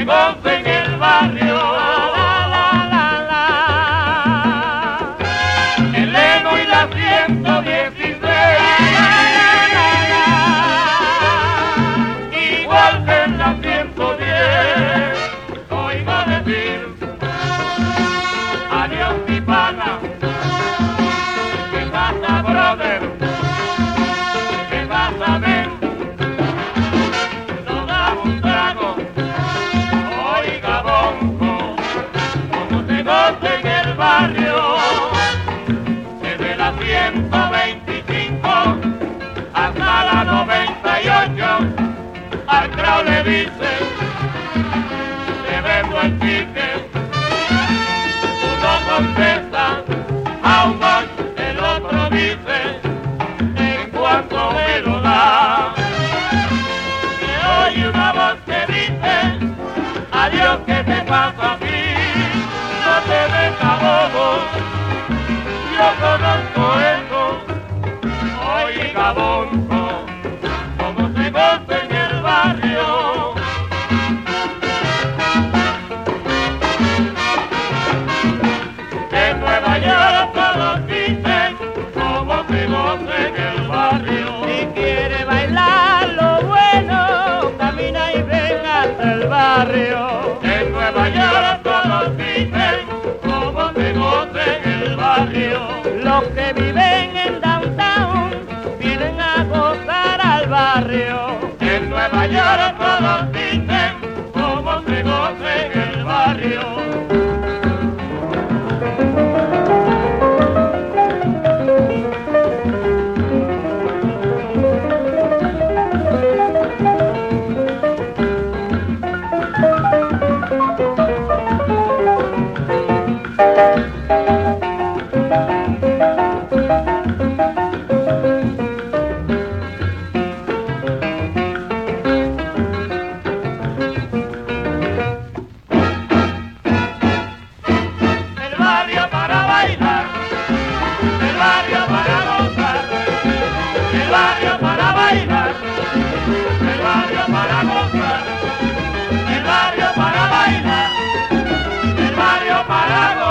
goza en el barrio. El Leno y la 116. Igual que en la 110. Oigo decir adiós mi pana. ¿Qué pasa, brother? ¿Qué pasa, ven? Nos damos un trago. Oiga, bonco, como se goza en el barrio. Desde la 125 hasta la 98. Al crowd le dice, te vendo el ticket. Uno contesta, how much, el otro dice, en cuanto me lo da. Se oye una voz que dice, adiós, ¿qué te pasa a ti? No te vengas bobo, yo conozco eso. Oiga, bonco, como se goza en el barrio. En Nueva York todos dicen cómo se goza en el barrio. Si quiere bailar lo bueno, camina y ven hasta el barrio. En Nueva York todos dicen cómo se goza en el barrio. Los que viven en downtown vienen a gozar al barrio. En Nueva York todos dicen cómo se goza en el barrio. El barrio para bailar, el barrio para gozar, el barrio para bailar, el barrio para gozar.